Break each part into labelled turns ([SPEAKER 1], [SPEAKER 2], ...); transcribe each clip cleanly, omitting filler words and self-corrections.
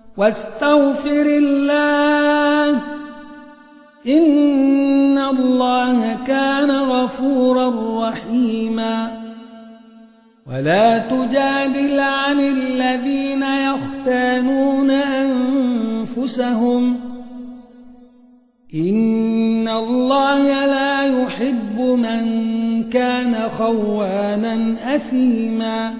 [SPEAKER 1] واستغفر الله إن الله كان غفورا رحيما ولا تجادل عن الذين يختانون أنفسهم إن الله لا يحب من كان خوانا أثيما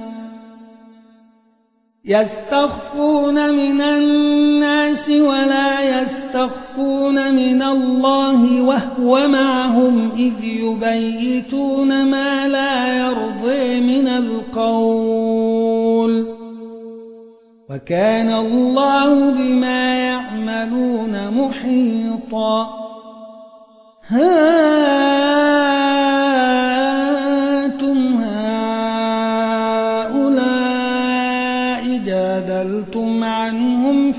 [SPEAKER 1] يستخفون من الناس ولا يستخفون من الله وهو معهم إذ يبيتون ما لا يرضي من القول وكان الله بما يعملون محيطا جادلتم عنهم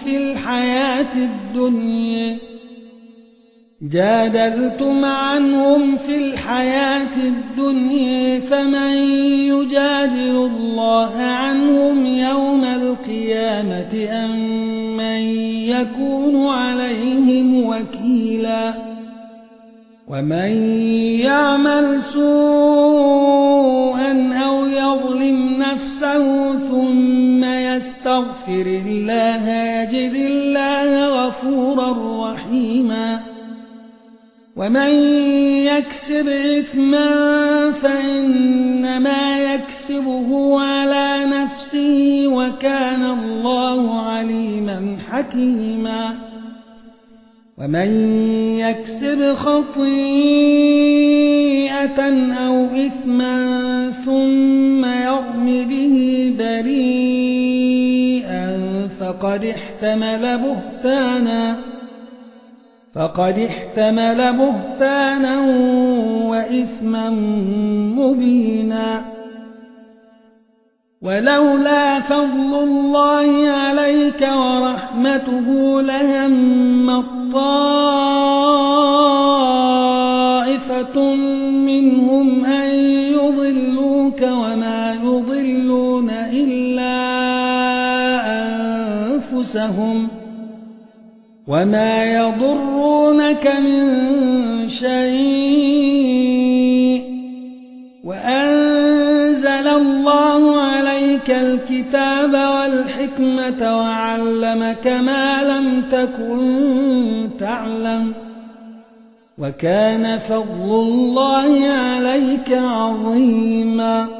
[SPEAKER 1] في الحياة الدنيا فمن يجادل الله عنهم يوم القيامة أم من يكون عليهم وكيلا ومن يعمل سوءا أو يظلم نفسه ثم يستغفر الله يجد الله غفورا رحيما ومن يكسب إثما فإنما يكسبه على نفسه وكان الله عليما حكيما ومن يكسب خطيئة أو إثما ثم يرم به بريئا فقد احتمل بهتانا وإثما مبينا ولولا فضل الله عليك ورحمته لهم طائفة منهم أن يضلوك وما يضلون إلا أنفسهم وما يضرونك من شيء وأنزل الله عليك الكتاب والحكمة وعلمك ما لم تكن تعلم وكان فضل الله عليك عظيما